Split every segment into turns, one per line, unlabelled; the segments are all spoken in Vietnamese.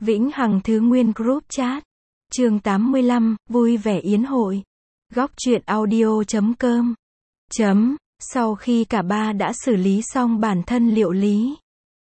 Vĩnh Hằng Thứ Nguyên Group Chat. Chương 85, vui vẻ yến hội. Góc truyện audio.com. Sau khi cả ba đã xử lý xong bản thân liệu lý,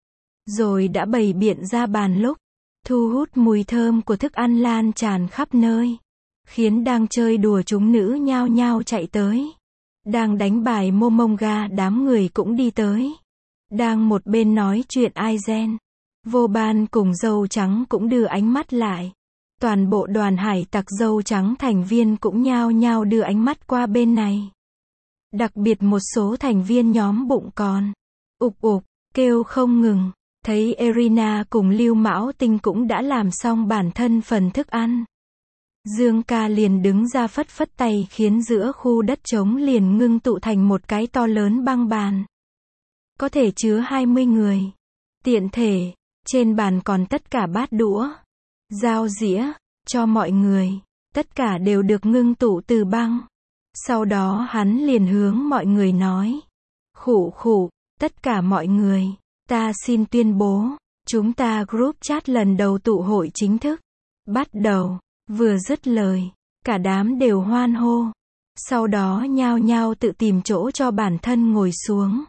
rồi đã bày biện ra bàn lúc, thu hút mùi thơm của thức ăn lan tràn khắp nơi, khiến đang chơi đùa chúng nữ nhao nhao chạy tới. Đang đánh bài Momonga đám người cũng đi tới. Đang một bên nói chuyện Aizen, Vô Ban cùng dâu trắng cũng đưa ánh mắt lại. Toàn bộ đoàn hải tặc dâu trắng thành viên cũng nhao nhao đưa ánh mắt qua bên này. Đặc biệt một số thành viên nhóm bụng còn ục ục, kêu không ngừng. Thấy Erina cùng Lưu Mão Tinh cũng đã làm xong bản thân phần thức ăn, Dương ca liền đứng ra phất phất tay khiến giữa khu đất trống liền ngưng tụ thành một cái to lớn băng bàn. Có thể chứa 20 người. Tiện thể, trên bàn còn tất cả bát đũa, dao dĩa, cho mọi người. Tất cả đều được ngưng tụ từ băng. Sau đó hắn liền hướng mọi người nói. Khụ khụ, tất cả mọi người, ta xin tuyên bố, chúng ta group chat lần đầu tụ hội chính thức. Bắt đầu. Vừa dứt lời, cả đám đều hoan hô. Sau đó nhao nhao tự tìm chỗ cho bản thân ngồi xuống.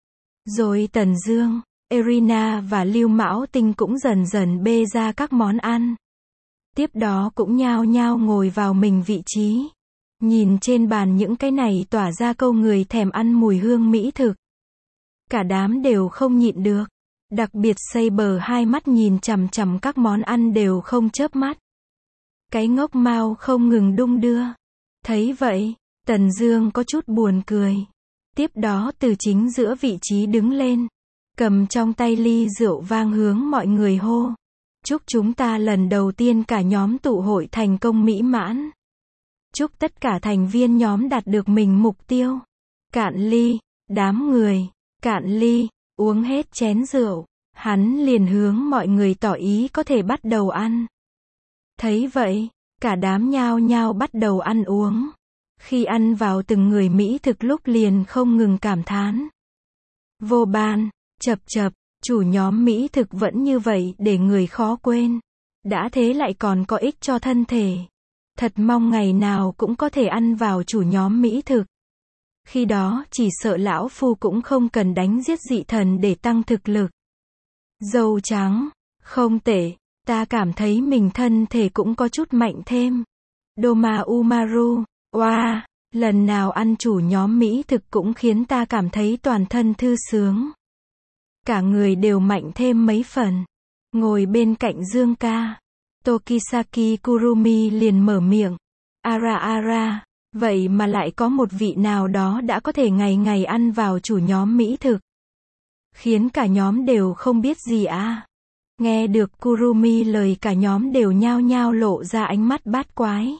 Rồi Tần Dương, Erina và Lưu Mão Tinh cũng dần dần bê ra các món ăn. Tiếp đó cũng nhao nhao ngồi vào mình vị trí. Nhìn trên bàn những cái này tỏa ra câu người thèm ăn mùi hương mỹ thực. Cả đám đều không nhịn được. Đặc biệt Saber hai mắt nhìn chằm chằm các món ăn đều không chớp mắt. Cái ngốc mao không ngừng đung đưa. Thấy vậy, Tần Dương có chút buồn cười. Tiếp đó từ chính giữa vị trí đứng lên, cầm trong tay ly rượu vang hướng mọi người hô. Chúc chúng ta lần đầu tiên cả nhóm tụ hội thành công mỹ mãn. Chúc tất cả thành viên nhóm đạt được mình mục tiêu. Cạn ly, đám người, cạn ly, uống hết chén rượu. Hắn liền hướng mọi người tỏ ý có thể bắt đầu ăn. Thấy vậy, cả đám nhao nhao bắt đầu ăn uống. Khi ăn vào từng người mỹ thực lúc liền không ngừng cảm thán. Vô Ban, chập chập, chủ nhóm mỹ thực vẫn như vậy để người khó quên. Đã thế lại còn có ích cho thân thể. Thật mong ngày nào cũng có thể ăn vào chủ nhóm mỹ thực. Khi đó chỉ sợ lão phu cũng không cần đánh giết dị thần để tăng thực lực. Dâu trắng, không tệ. Ta cảm thấy mình thân thể cũng có chút mạnh thêm. Doma Umaru, wow, lần nào ăn chủ nhóm mỹ thực cũng khiến ta cảm thấy toàn thân thư sướng. Cả người đều mạnh thêm mấy phần. Ngồi bên cạnh Dương ca, Tokisaki Kurumi liền mở miệng. Ara ara, vậy mà lại có một vị nào đó đã có thể ngày ngày ăn vào chủ nhóm mỹ thực. Khiến cả nhóm đều không biết gì à. Nghe được Kurumi lời cả nhóm đều nhao nhao lộ ra ánh mắt bát quái.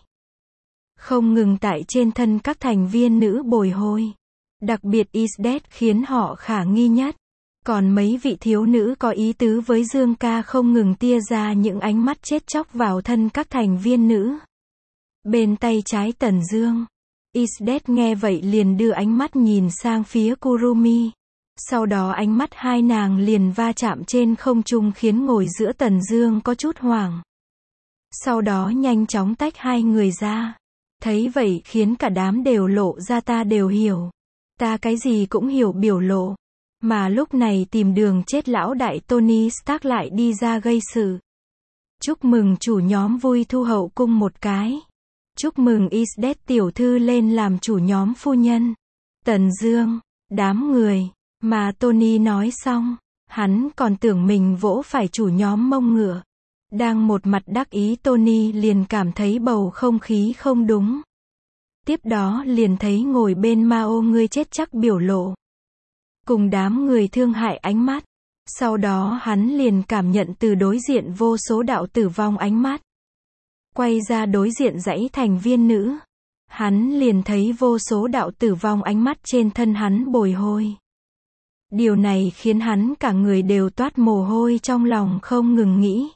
Không ngừng tại trên thân các thành viên nữ bồi hồi. Đặc biệt Isdet khiến họ khả nghi nhất. Còn mấy vị thiếu nữ có ý tứ với Dương ca không ngừng tia ra những ánh mắt chết chóc vào thân các thành viên nữ. Bên tay trái Tần Dương, Isdet nghe vậy liền đưa ánh mắt nhìn sang phía Kurumi. Sau đó ánh mắt hai nàng liền va chạm trên không trung khiến ngồi giữa Tần Dương có chút hoảng. Sau đó nhanh chóng tách hai người ra. Thấy vậy khiến cả đám đều lộ ra ta đều hiểu. Ta cái gì cũng hiểu biểu lộ. Mà lúc này tìm đường chết lão đại Tony Stark lại đi ra gây sự. Chúc mừng chủ nhóm vui thu hậu cung một cái. Chúc mừng Isdet tiểu thư lên làm chủ nhóm phu nhân. Tần Dương, đám người. Mà Tony nói xong, hắn còn tưởng mình vỗ phải chủ nhóm mông ngựa. Đang một mặt đắc ý Tony liền cảm thấy bầu không khí không đúng. Tiếp đó liền thấy ngồi bên Mao ngươi chết chắc biểu lộ. Cùng đám người thương hại ánh mắt. Sau đó hắn liền cảm nhận từ đối diện vô số đạo tử vong ánh mắt. Quay ra đối diện dãy thành viên nữ. Hắn liền thấy vô số đạo tử vong ánh mắt trên thân hắn bồi hồi. Điều này khiến hắn cả người đều toát mồ hôi trong lòng không ngừng nghĩ.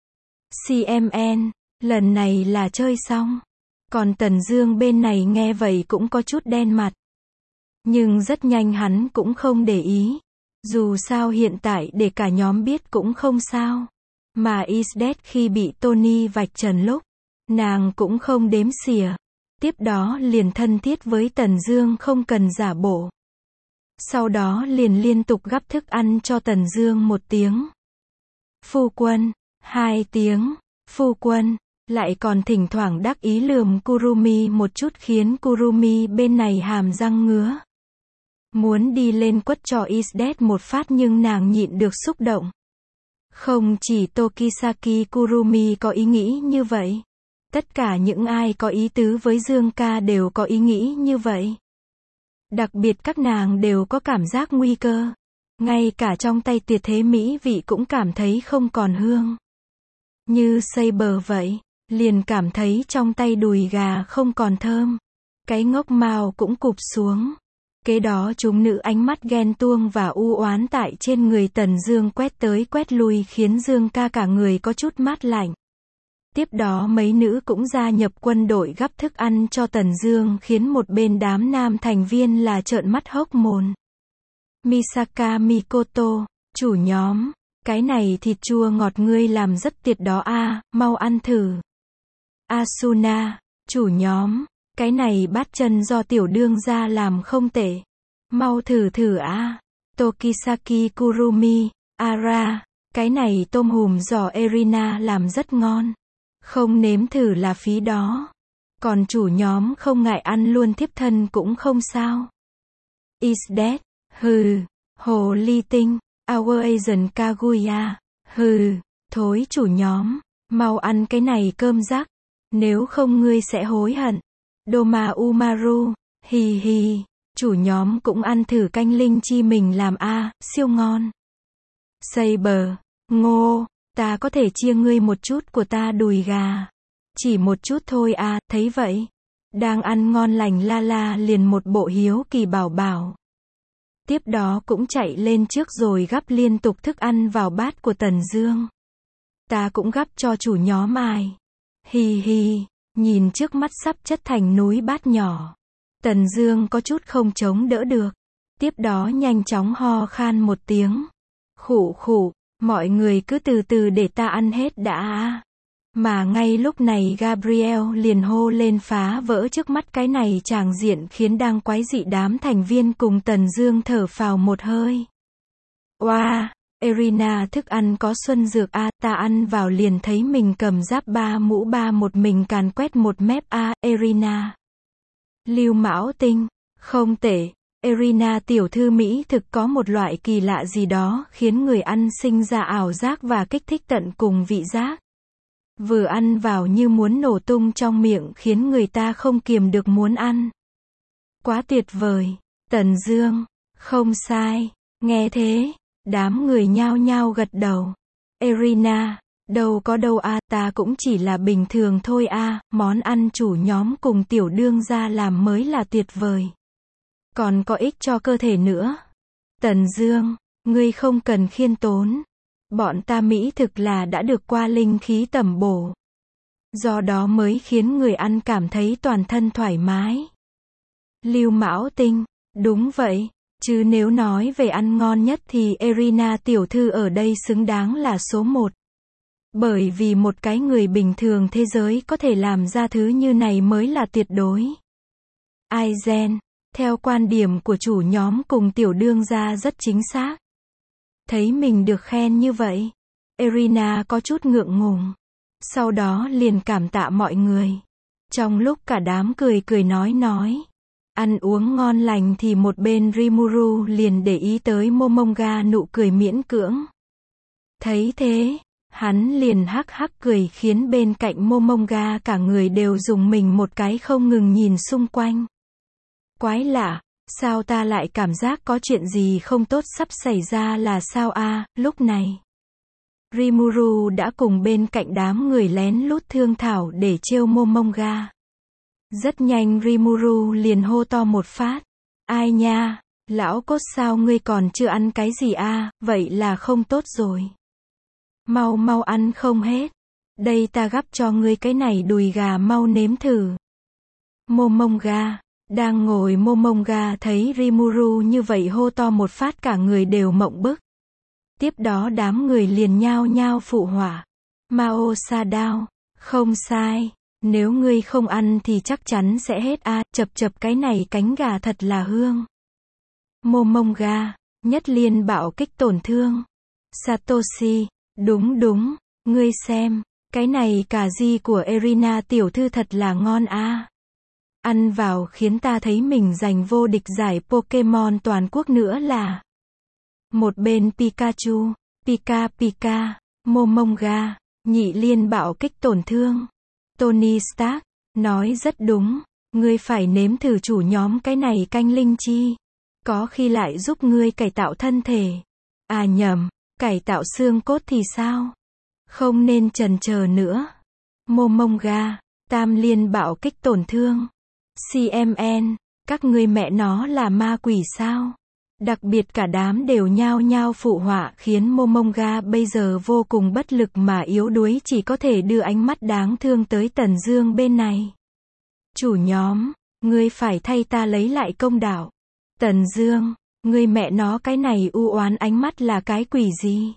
CMN, lần này là chơi xong. Còn Tần Dương bên này nghe vậy cũng có chút đen mặt. Nhưng rất nhanh hắn cũng không để ý. Dù sao hiện tại để cả nhóm biết cũng không sao. Mà Isdet khi bị Tony vạch trần lúc, nàng cũng không đếm xỉa. Tiếp đó liền thân thiết với Tần Dương không cần giả bộ. Sau đó liền liên tục gắp thức ăn cho Tần Dương 1 tiếng. Phu quân, 2 tiếng, phu quân, lại còn thỉnh thoảng đắc ý lườm Kurumi một chút khiến Kurumi bên này hàm răng ngứa. Muốn đi lên quất cho Isdet một phát nhưng nàng nhịn được xúc động. Không chỉ Tokisaki Kurumi có ý nghĩ như vậy. Tất cả những ai có ý tứ với Dương ca đều có ý nghĩ như vậy. Đặc biệt các nàng đều có cảm giác nguy cơ. Ngay cả trong tay tuyệt thế mỹ vị cũng cảm thấy không còn hương. Như Saber vậy, liền cảm thấy trong tay đùi gà không còn thơm. Cái ngốc mao cũng cụp xuống. Kế đó chúng nữ ánh mắt ghen tuông và u oán tại trên người Tần Dương quét tới quét lui khiến Dương ca cả người có chút mát lạnh. Tiếp đó mấy nữ cũng gia nhập quân đội gắp thức ăn cho Tần Dương khiến một bên đám nam thành viên là trợn mắt hốc mồm. Misaka Mikoto, chủ nhóm, cái này thịt chua ngọt ngươi làm rất tuyệt đó a, mau ăn thử. Asuna, chủ nhóm, cái này bát chân do tiểu đương gia làm không tệ. Mau thử thử a. Tokisaki Kurumi, Ara, cái này tôm hùm giò Erina làm rất ngon. Không nếm thử là phí đó. Còn chủ nhóm không ngại ăn luôn thiếp thân cũng không sao. Isdet, hừ, hồ ly tinh, Our Asian Kaguya, hừ, thối chủ nhóm, mau ăn cái này cơm rắc. Nếu không ngươi sẽ hối hận. Doma Umaru, hì hì, chủ nhóm cũng ăn thử canh linh chi mình làm a, siêu ngon. Saber, ngô, ta có thể chia ngươi một chút của ta đùi gà. Chỉ một chút thôi à, thấy vậy. Đang ăn ngon lành la la liền một bộ hiếu kỳ bảo bảo. Tiếp đó cũng chạy lên trước rồi gắp liên tục thức ăn vào bát của Tần Dương. Ta cũng gắp cho chủ nhóm ai. Hì hì, nhìn trước mắt sắp chất thành núi bát nhỏ. Tần Dương có chút không chống đỡ được. Tiếp đó nhanh chóng ho khan một tiếng. Khụ khụ, mọi người cứ từ từ để ta ăn hết đã. Mà ngay lúc này Gabriel liền hô lên phá vỡ trước mắt cái này tràng diện khiến đang quái dị đám thành viên cùng Tần Dương thở phào một hơi. Oa, Erina thức ăn có xuân dược a, ta ăn vào liền thấy mình cầm giáp 3 mũ 3 một mình càn quét một mép a, Erina. Lưu Mão Tinh, không tệ, Erina tiểu thư Mỹ thực có một loại kỳ lạ gì đó khiến người ăn sinh ra ảo giác và kích thích tận cùng vị giác. Vừa ăn vào như muốn nổ tung trong miệng khiến người ta không kiềm được muốn ăn. Quá tuyệt vời, Tần Dương, không sai, nghe thế, đám người nhao nhao gật đầu. Erina, đâu có đâu a, ta cũng chỉ là bình thường thôi a, món ăn chủ nhóm cùng tiểu đương gia làm mới là tuyệt vời. Còn có ích cho cơ thể nữa. Tần Dương, ngươi không cần khiêm tốn. Bọn ta mỹ thực là đã được qua linh khí tẩm bổ. Do đó mới khiến người ăn cảm thấy toàn thân thoải mái. Lưu Mão Tinh, đúng vậy, chứ nếu nói về ăn ngon nhất thì Erina tiểu thư ở đây xứng đáng là số 1. Bởi vì một cái người bình thường thế giới có thể làm ra thứ như này mới là tuyệt đối. Aizen, theo quan điểm của chủ nhóm cùng tiểu đương gia rất chính xác. Thấy mình được khen như vậy, Erina có chút ngượng ngùng. Sau đó liền cảm tạ mọi người. Trong lúc cả đám cười cười nói. Ăn uống ngon lành thì một bên Rimuru liền để ý tới Momonga nụ cười miễn cưỡng. Thấy thế, hắn liền hắc hắc cười khiến bên cạnh Momonga cả người đều rùng mình một cái không ngừng nhìn xung quanh. Quái lạ, sao ta lại cảm giác có chuyện gì không tốt sắp xảy ra là sao a, lúc này. Rimuru đã cùng bên cạnh đám người lén lút thương thảo để trêu Momonga. Rất nhanh Rimuru liền hô to một phát. Ai nha, lão cốt sao ngươi còn chưa ăn cái gì a, vậy là không tốt rồi. Mau mau ăn không hết. Đây ta gắp cho ngươi cái này đùi gà mau nếm thử. Momonga, đang ngồi Momonga thấy Rimuru như vậy hô to một phát cả người đều mộng bức. Tiếp đó đám người liền nhao nhao phụ họa. Mao Sadao, không sai. Nếu ngươi không ăn thì chắc chắn sẽ hết a, chập chập cái này cánh gà thật là hương. Momonga, nhất liên bạo kích tổn thương. Satoshi, đúng đúng, ngươi xem, cái này cà ri của Erina tiểu thư thật là ngon a. Ăn vào khiến ta thấy mình giành vô địch giải Pokemon toàn quốc nữa là. Một bên Pikachu, Pika Pika, Momonga, nhị liên bạo kích tổn thương. Tony Stark, nói rất đúng, ngươi phải nếm thử chủ nhóm cái này canh linh chi. Có khi lại giúp ngươi cải tạo thân thể. À nhầm, cải tạo xương cốt thì sao? Không nên chần chờ nữa. Momonga, tam liên bạo kích tổn thương. CMN, các ngươi mẹ nó là ma quỷ sao? Đặc biệt cả đám đều nhao nhao phụ họa khiến Momonga bây giờ vô cùng bất lực mà yếu đuối chỉ có thể đưa ánh mắt đáng thương tới Tần Dương bên này. Chủ nhóm, ngươi phải thay ta lấy lại công đạo. Tần Dương, ngươi mẹ nó cái này u oán ánh mắt là cái quỷ gì?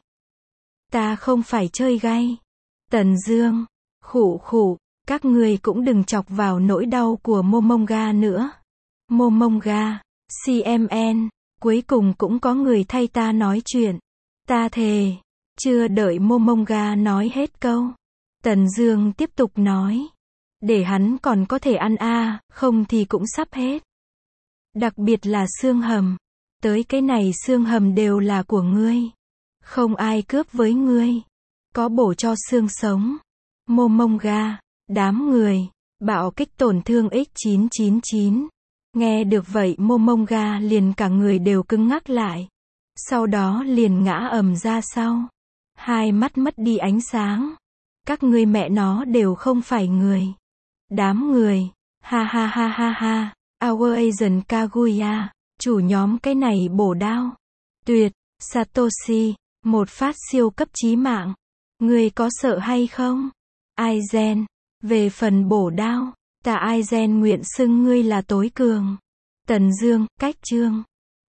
Ta không phải chơi gay. Tần Dương, khụ khụ, các ngươi cũng đừng chọc vào nỗi đau của Momonga nữa. Momonga, CMN, cuối cùng cũng có người thay ta nói chuyện. Ta thề. Chưa đợi Momonga nói hết câu, Tần Dương tiếp tục nói. Để hắn còn có thể ăn a, không thì cũng sắp hết. Đặc biệt là xương hầm. Tới cái này xương hầm đều là của ngươi. Không ai cướp với ngươi. Có bổ cho xương sống. Momonga, đám người, bạo kích tổn thương X999. Nghe được vậy Momonga liền cả người đều cứng ngắc lại. Sau đó liền ngã ầm ra sau. Hai mắt mất đi ánh sáng. Các ngươi mẹ nó đều không phải người. Đám người, ha ha ha ha ha, Our Asian Kaguya, chủ nhóm cái này bổ đao. Tuyệt, Satoshi, một phát siêu cấp chí mạng. Ngươi có sợ hay không? Aizen, về phần bổ đao, ta Aizen nguyện xưng ngươi là tối cường. Tần Dương, cách chương.